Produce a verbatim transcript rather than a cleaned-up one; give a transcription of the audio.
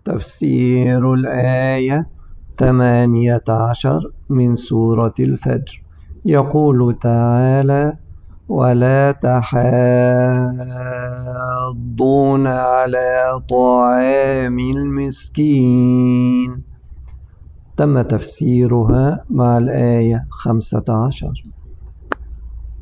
تفسير الآية ثمانية عشر من سورة الفجر. يقول تعالى: ولا تحاضون على طعام المسكين. تم تفسيرها مع الآية خمسة عشر.